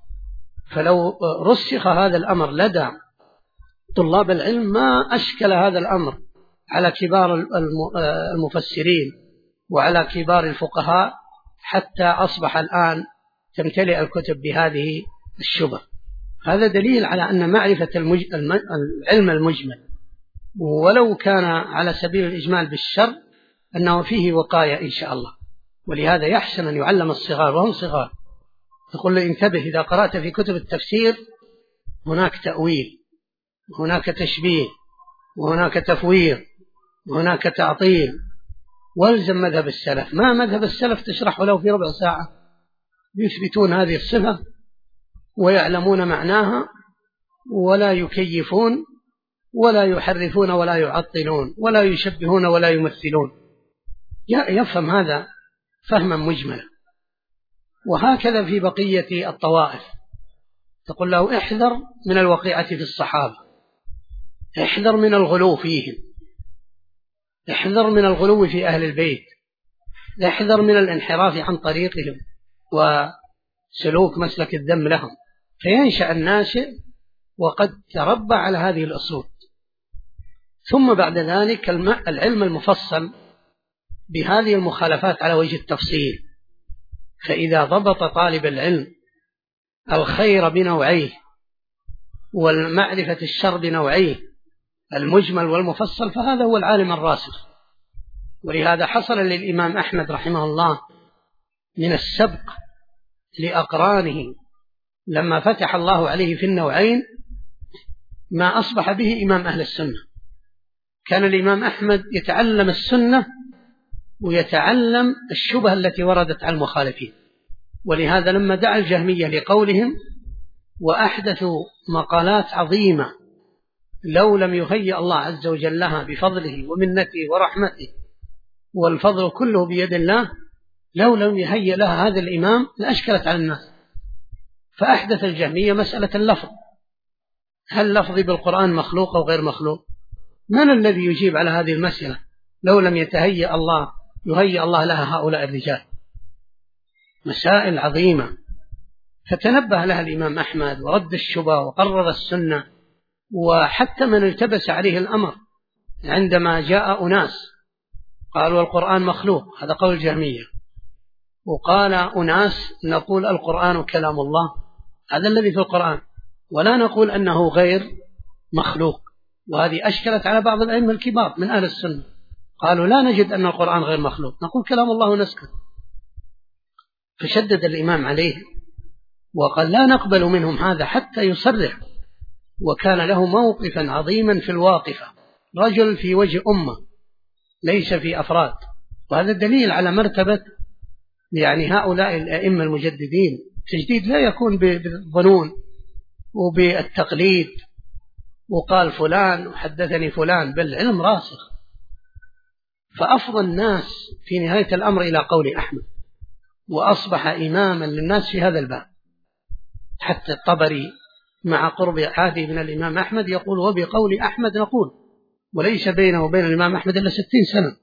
فلو رسخ هذا الأمر لدى طلاب العلم ما أشكل هذا الأمر على كبار المفسرين وعلى كبار الفقهاء، حتى أصبح الآن تمتلئ الكتب بهذه الشبه. هذا دليل على أن معرفة العلم المجمل ولو كان على سبيل الإجمال بالشر أنه فيه وقاية إن شاء الله. ولهذا يحسن أن يعلم الصغار وهم صغار. تقول لي انتبه، إذا قرأت في كتب التفسير هناك تأويل، وهناك تشبيه، وهناك تفويض، وهناك تعطيل، والزم مذهب السلف. ما مذهب السلف تشرحه له في ربع ساعة، يثبتون هذه الصفة ويعلمون معناها، ولا يكيفون ولا يحرفون ولا يعطلون ولا يشبهون ولا يمثلون. يفهم هذا فهما مجملا. وهكذا في بقية الطوائف، تقول له احذر من الوقيعة في الصحابة، احذر من الغلو فيهم، احذر من الغلو في أهل البيت، احذر من الانحراف عن طريقهم وسلوك مسلك الذم لهم. فينشأ الناشئ وقد تربى على هذه الأصول. ثم بعد ذلك العلم المفصل بهذه المخالفات على وجه التفصيل. فإذا ضبط طالب العلم الخير بنوعيه والمعرفة الشر بنوعيه، المجمل والمفصل، فهذا هو العالم الراسخ. ولهذا حصل للإمام أحمد رحمه الله من السبق لأقرانه لما فتح الله عليه في النوعين ما أصبح به إمام أهل السنة. كان الإمام أحمد يتعلم السنة ويتعلم الشبهة التي وردت على المخالفين، ولهذا لما دعا الجهمية لقولهم وأحدثوا مقالات عظيمة لو لم يهيئ الله عز وجل لها بفضله ومنته ورحمته، والفضل كله بيد الله، لو لم يهيئ لها هذا الإمام لأشكلت على الناس. فأحدث الجهمية مسألة اللفظ، هل لفظي بالقرآن مخلوق أو غير مخلوق؟ من الذي يجيب على هذه المسألة لو لم يهيئ الله لها هؤلاء الرجال؟ مسائل عظيمة، فتنبه لها الإمام أحمد ورد الشبهة وقرر السنة. وحتى من التبس عليه الأمر عندما جاء أناس قالوا القرآن مخلوق، هذا قول الجهمية، وقال أناس نقول القرآن كلام الله، هذا الذي في القرآن، ولا نقول أنه غير مخلوق. وهذه أشكلت على بعض الأئمة الكبار من أهل السنة، قالوا لا نجد أن القرآن غير مخلوق، نقول كلام الله ونسكت. فشدد الإمام عليه وقال لا نقبل منهم هذا حتى يصرح. وكان له موقفا عظيما في الواقفة، رجل في وجه أمة ليس في أفراد. وهذا دليل على مرتبة هؤلاء الأئمة المجددين. التجديد لا يكون بالظنون وبالتقليد وقال فلان وحدثني فلان، بل العلم راسخ. فأفضى الناس في نهاية الأمر إلى قول أحمد، وأصبح إماما للناس في هذا الباب. حتى الطبري مع قرب عهده من الإمام أحمد يقول وبقول أحمد نقول، وليس بينه وبين الإمام أحمد إلا 60 سنة.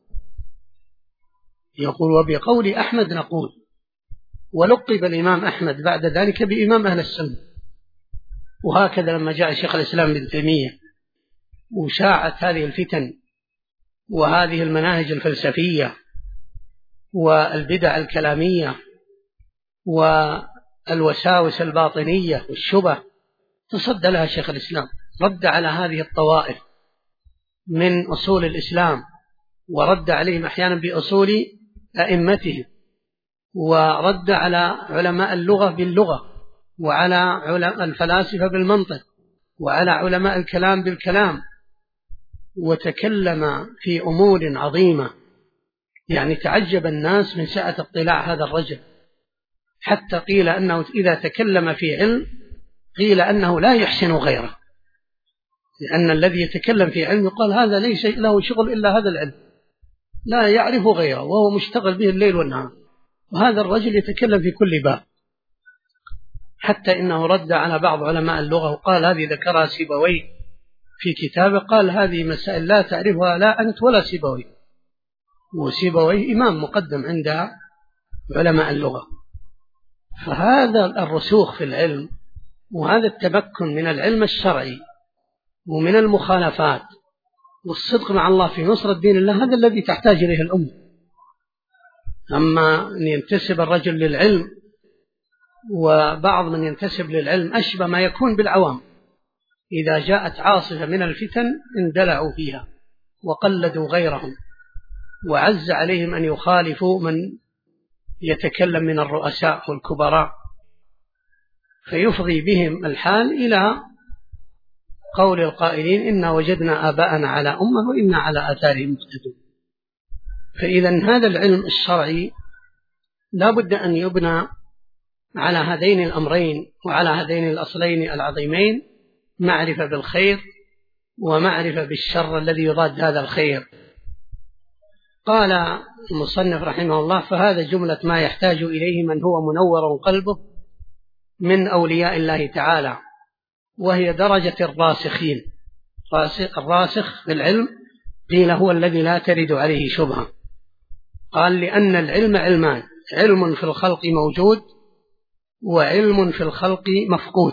يقول وبقول أحمد نقول. ولقب الإمام أحمد بعد ذلك بإمام أهل السنة. وهكذا لما جاء شيخ الإسلام ابن تيمية وشاعت هذه الفتن وهذه المناهج الفلسفية والبدع الكلامية والوساوس الباطنية والشبه، تصدى لها شيخ الإسلام، رد على هذه الطوائف من أصول الإسلام، ورد عليهم أحيانا بأصول أئمتهم، ورد على علماء اللغة باللغة، وعلى علماء الفلاسفة بالمنطق، وعلى علماء الكلام بالكلام. وتكلم في أمور عظيمة تعجب الناس من سعة اطلاع هذا الرجل، حتى قيل أنه إذا تكلم في علم قيل أنه لا يحسن غيره، لأن الذي يتكلم في علم يقال هذا ليس له شغل إلا هذا العلم، لا يعرف غيره وهو مشتغل به الليل والنهار. وهذا الرجل يتكلم في كل باب، حتى إنه رد على بعض علماء اللغة وقال هذه ذكرها سيبويه في كتابه، قال هذه مسائل لا تعرفها لا أنت ولا سيبويه، وسيبويه إمام مقدم عند علماء اللغة. فهذا الرسوخ في العلم وهذا التمكن من العلم الشرعي ومن المخالفات والصدق مع الله في نصرة دين الله، هذا الذي تحتاج إليه الأمة. أما أن ينتسب الرجل للعلم، وبعض من ينتسب للعلم أشبه ما يكون بالعوام، إذا جاءت عاصفة من الفتن اندلعوا فيها وقلدوا غيرهم، وعز عليهم أن يخالفوا من يتكلم من الرؤساء والكبراء، فيفضي بهم الحال إلى قول القائلين إنا وجدنا آباءنا على أمة وإنا على آثارهم مقتدون. فإذا هذا العلم الشرعي لا بد أن يبنى على هذين الأمرين وعلى هذين الأصلين العظيمين، معرفة بالخير ومعرفة بالشر الذي يضاد هذا الخير. قال المصنف رحمه الله فهذا جملة ما يحتاج إليه من هو منور قلبه من أولياء الله تعالى، وهي درجة الراسخين. الراسخ في العلم قيل هو الذي لا ترد عليه شبهة. قال لأن العلم علمان، علم في الخلق موجود وعلم في الخلق مفقود،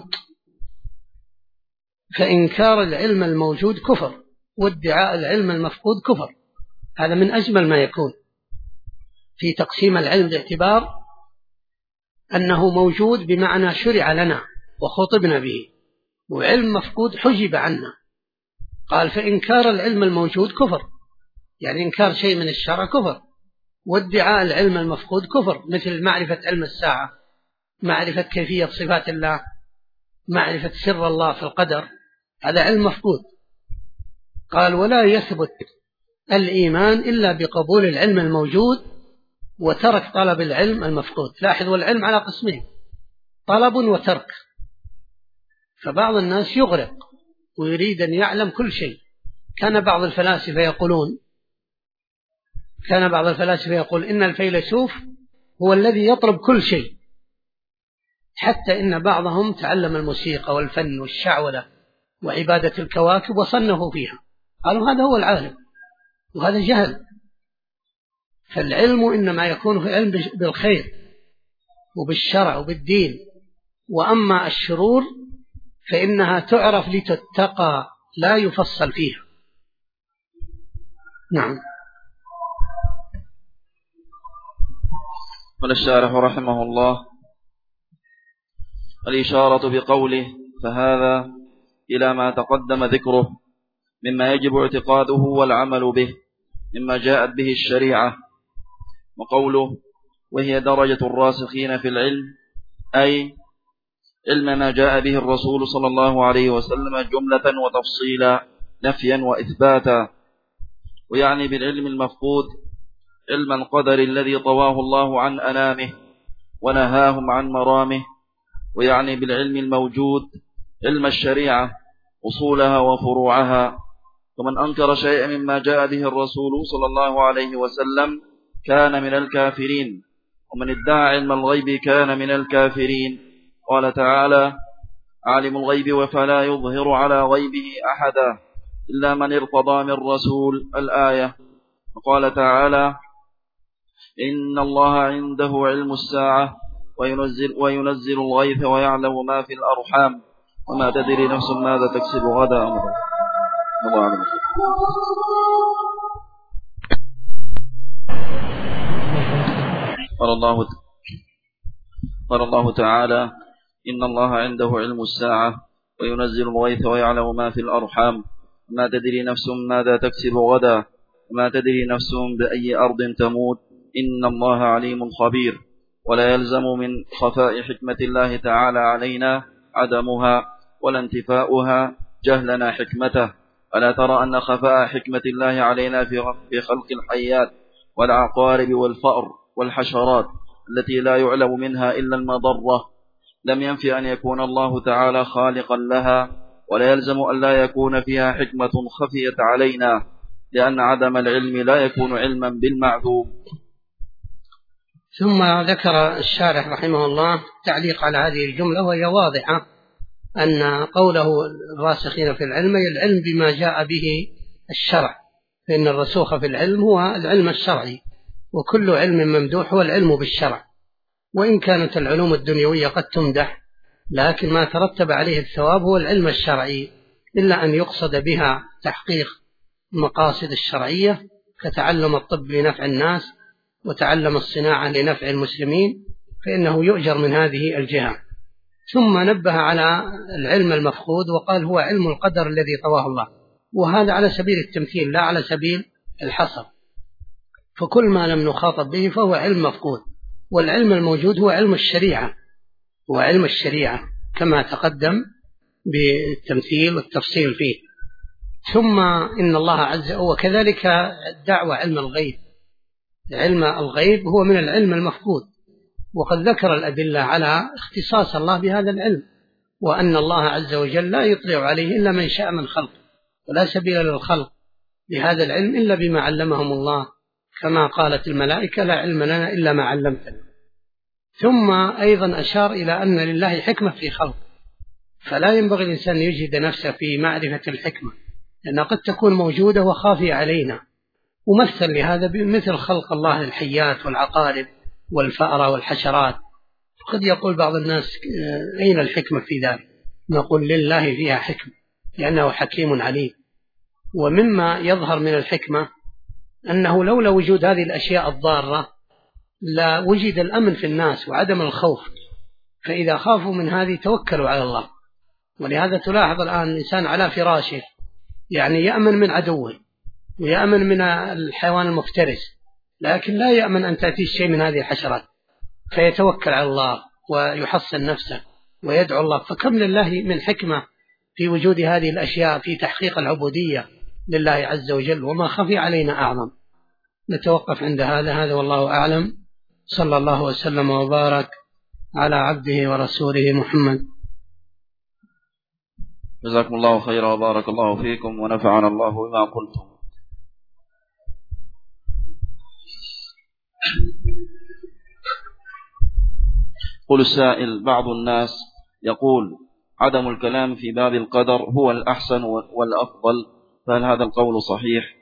فإنكار العلم الموجود كفر، وادعاء العلم المفقود كفر. هذا من أجمل ما يكون في تقسيم العلم، باعتبار أنه موجود بمعنى شرع لنا وخطبنا به، وعلم مفقود حجب عنا. قال فإنكار العلم الموجود كفر، يعني إنكار شيء من الشرع كفر، وادعاء العلم المفقود كفر، مثل معرفة علم الساعة، معرفة كيفية صفات الله، معرفة سر الله في القدر، هذا علم مفقود. قال ولا يثبت الإيمان إلا بقبول العلم الموجود وترك طلب العلم المفقود. لاحظ، والعلم على قسمين، طلب وترك. فبعض الناس يغرق ويريد أن يعلم كل شيء. كان بعض الفلاسفة يقول إن الفيلسوف هو الذي يطلب كل شيء، حتى إن بعضهم تعلم الموسيقى والفن والشعوذة وعبادة الكواكب وصنفوا فيها، قالوا هذا هو العالم، وهذا جهل. فالعلم إنما يكون في علم بالخير وبالشرع وبالدين، وأما الشرور فإنها تعرف لتتقى، لا يفصل فيها. نعم. قال الشارح رحمه الله: الإشارة بقوله فهذا إلى ما تقدم ذكره مما يجب اعتقاده والعمل به مما جاءت به الشريعة. وقوله وهي درجة الراسخين في العلم، أي علم ما جاء به الرسول صلى الله عليه وسلم جملة وتفصيلا، نفيا وإثباتا. ويعني بالعلم المفقود علم القدر الذي طواه الله عن أنامه ونهاهم عن مرامه. ويعني بالعلم الموجود علم الشريعة أصولها وفروعها. ومن أنكر شيئا مما جاء به الرسول صلى الله عليه وسلم كان من الكافرين، ومن ادعى علم الغيب كان من الكافرين. قال تعالى: عالم الغيب فلا يظهر على غيبه أحدا إلا من ارتضى من رسول، الآية. وقال تعالى: إن الله عنده علم الساعة وينزل الغيث ويعلم ما في الأرحام وما تدري نفس ماذا تكسب غدا. قال الله تعالى: إن الله عنده علم الساعة وينزل الغيث ويعلم ما في الأرحام وما تدري نفس ماذا تكسب غدا وما تدري نفس بأي أرض تموت إن الله عليم خبير. ولا يلزم من خفاء حكمة الله تعالى علينا عدمها ولا انتفاؤها جهلنا حكمته. ألا ترى أن خفاء حكمة الله علينا في خلق الحيات والعقارب والفأر والحشرات التي لا يعلم منها إلا المضرة لم ينفي أن يكون الله تعالى خالقا لها، ولا يلزم أن لا يكون فيها حكمة خفيت علينا، لأن عدم العلم لا يكون علما بالمعذوب. ثم ذكر الشارح رحمه الله تعليق على هذه الجملة، وهي واضحة، أن قوله الراسخين في العلم العلم بما جاء به الشرع، فإن الرسوخ في العلم هو العلم الشرعي، وكل علم ممدوح هو العلم بالشرع. وإن كانت العلوم الدنيوية قد تمدح، لكن ما ترتب عليه الثواب هو العلم الشرعي، إلا أن يقصد بها تحقيق المقاصد الشرعية كتعلم الطب لنفع الناس وتعلم الصناعة لنفع المسلمين، فإنه يؤجر من هذه الجهة. ثم نبه على العلم المفقود وقال هو علم القدر الذي طواه الله، وهذا على سبيل التمثيل لا على سبيل الحصر، فكل ما لم نخاطب به فهو علم مفقود. والعلم الموجود هو علم الشريعة كما تقدم بالتمثيل والتفصيل فيه. ثم إن الله عز وجل وكذلك دعوى علم الغيب هو من العلم المفقود، وقد ذكر الأدلة على اختصاص الله بهذا العلم، وأن الله عز وجل لا يطلع عليه إلا من شاء من خلقه، ولا سبيل للخلق بهذا العلم إلا بما علمهم الله، كما قالت الملائكة لا علم لنا إلا ما علمتنا. ثم أيضا أشار إلى أن لله حكمة في خلق، فلا ينبغي الإنسان يجهد نفسه في معرفة الحكمة، لأنها قد تكون موجودة وخافية علينا. ومثل لهذا مثل خلق الله الحيات والعقارب والفأر والحشرات. قد يقول بعض الناس أين الحكمة في ذلك؟ نقول لله فيها حكمة، لأنه حكيم عليم. ومما يظهر من الحكمة أنه لولا وجود هذه الأشياء الضارة لا وجد الأمن في الناس وعدم الخوف، فإذا خافوا من هذه توكلوا على الله. ولهذا تلاحظ الآن الإنسان على فراشه يعني يأمن من عدوه، ويأمن من الحيوان المفترس، لكن لا يأمن أن تأتي شيء من هذه الحشرات، فيتوكل على الله ويحصن نفسه ويدعو الله. فكم لله من حكمة في وجود هذه الأشياء في تحقيق العبودية لله عز وجل، وما خفي علينا أعظم. نتوقف عند هذا والله أعلم. صلى الله وسلم وبارك على عبده ورسوله محمد. جزاكم الله خيرا وبارك الله فيكم ونفعنا الله بما قلتم. قل السائل: بعض الناس يقول عدم الكلام في باب القدر هو الأحسن والأفضل، فهل هذا القول صحيح؟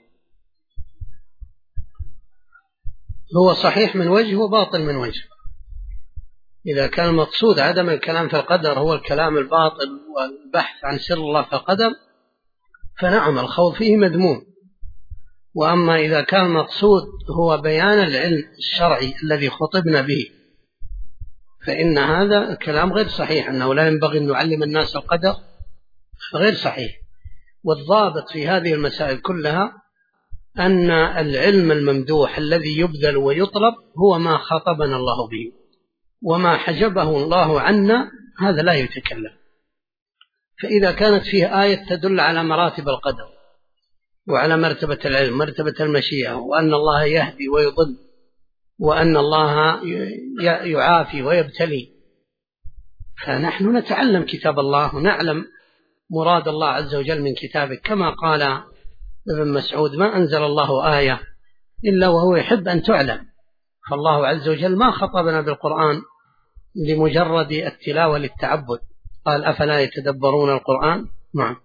هو صحيح من وجه وباطل من وجه. إذا كان المقصود عدم الكلام في القدر هو الكلام الباطل والبحث عن سر الله في القدر، فنعم الخوض فيه مذموم. وأما إذا كان المقصود هو بيان العلم الشرعي الذي خطبنا به، فإن هذا الكلام غير صحيح، أنه لا ينبغي أن نعلم الناس القدر، غير صحيح. والضابط في هذه المسائل كلها أن العلم الممدوح الذي يبذل ويطلب هو ما خطبنا الله به، وما حجبه الله عنا هذا لا يتكلم. فإذا كانت فيه آية تدل على مراتب القدر وعلى مرتبة العلم، مرتبة المشيئة، وأن الله يهدي ويضل، وأن الله يعافي ويبتلي، فنحن نتعلم كتاب الله ونعلم مراد الله عز وجل من كتابه، كما قال ابن مسعود: ما أنزل الله آية إلا وهو يحب أن تعلم. فالله عز وجل ما خطبنا بالقرآن لمجرد التلاوة للتعبد، قال: أفلا يتدبرون القرآن؟ نعم.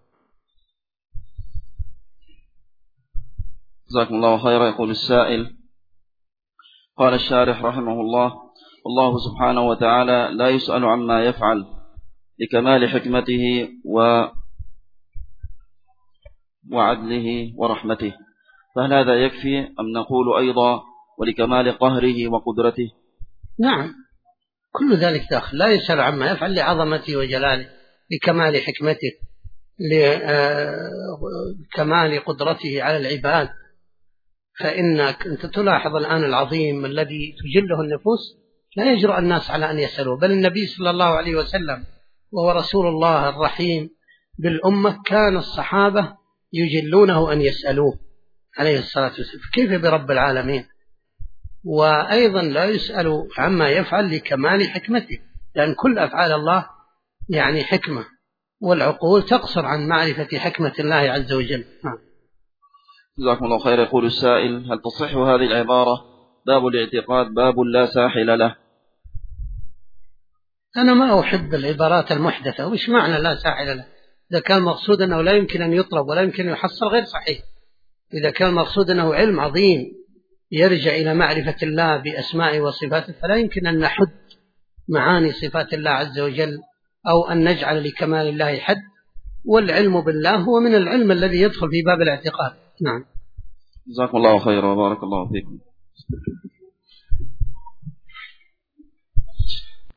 جزاكم الله خيرا. يقول السائل: قال الشارح رحمه الله: الله سبحانه وتعالى لا يسأل عما يفعل لكمال حكمته وعدله ورحمته، فهل هذا يكفي أم نقول أيضا ولكمال قهره وقدرته؟ نعم، كل ذلك داخل. لا يسأل عما يفعل لعظمته وجلاله، لكمال حكمته، لكمال قدرته على العباد. فإنك أنت تلاحظ الآن العظيم الذي تجله النفوس لا يجرؤ الناس على أن يسألوه، بل النبي صلى الله عليه وسلم وهو رسول الله الرحيم بالأمة كان الصحابة يجلونه أن يسألوه عليه الصلاة والسلام، كيف برب العالمين؟ وأيضا لا يسأل عما يفعل لكمال حكمته، لأن كل أفعال الله يعني حكمة، والعقول تقصر عن معرفة حكمة الله عز وجل. جزاكم الله خير. يقول السائل: هل تصح هذه العبارة باب الاعتقاد باب لا ساحل له؟ أنا ما أحب العبارات المحدثة. وش معنى لا ساحل له؟ إذا كان مقصود أنه لا يمكن أن يطلب ولا يمكن أن يحصل غير صحيح. إذا كان مقصود أنه علم عظيم يرجع إلى معرفة الله بأسمائه وصفاته، فلا يمكن أن نحد معاني صفات الله عز وجل أو أن نجعل لكمال الله حد. والعلم بالله هو من العلم الذي يدخل في باب الاعتقاد. نعم. جزاكم الله خيرا وبارك الله فيكم.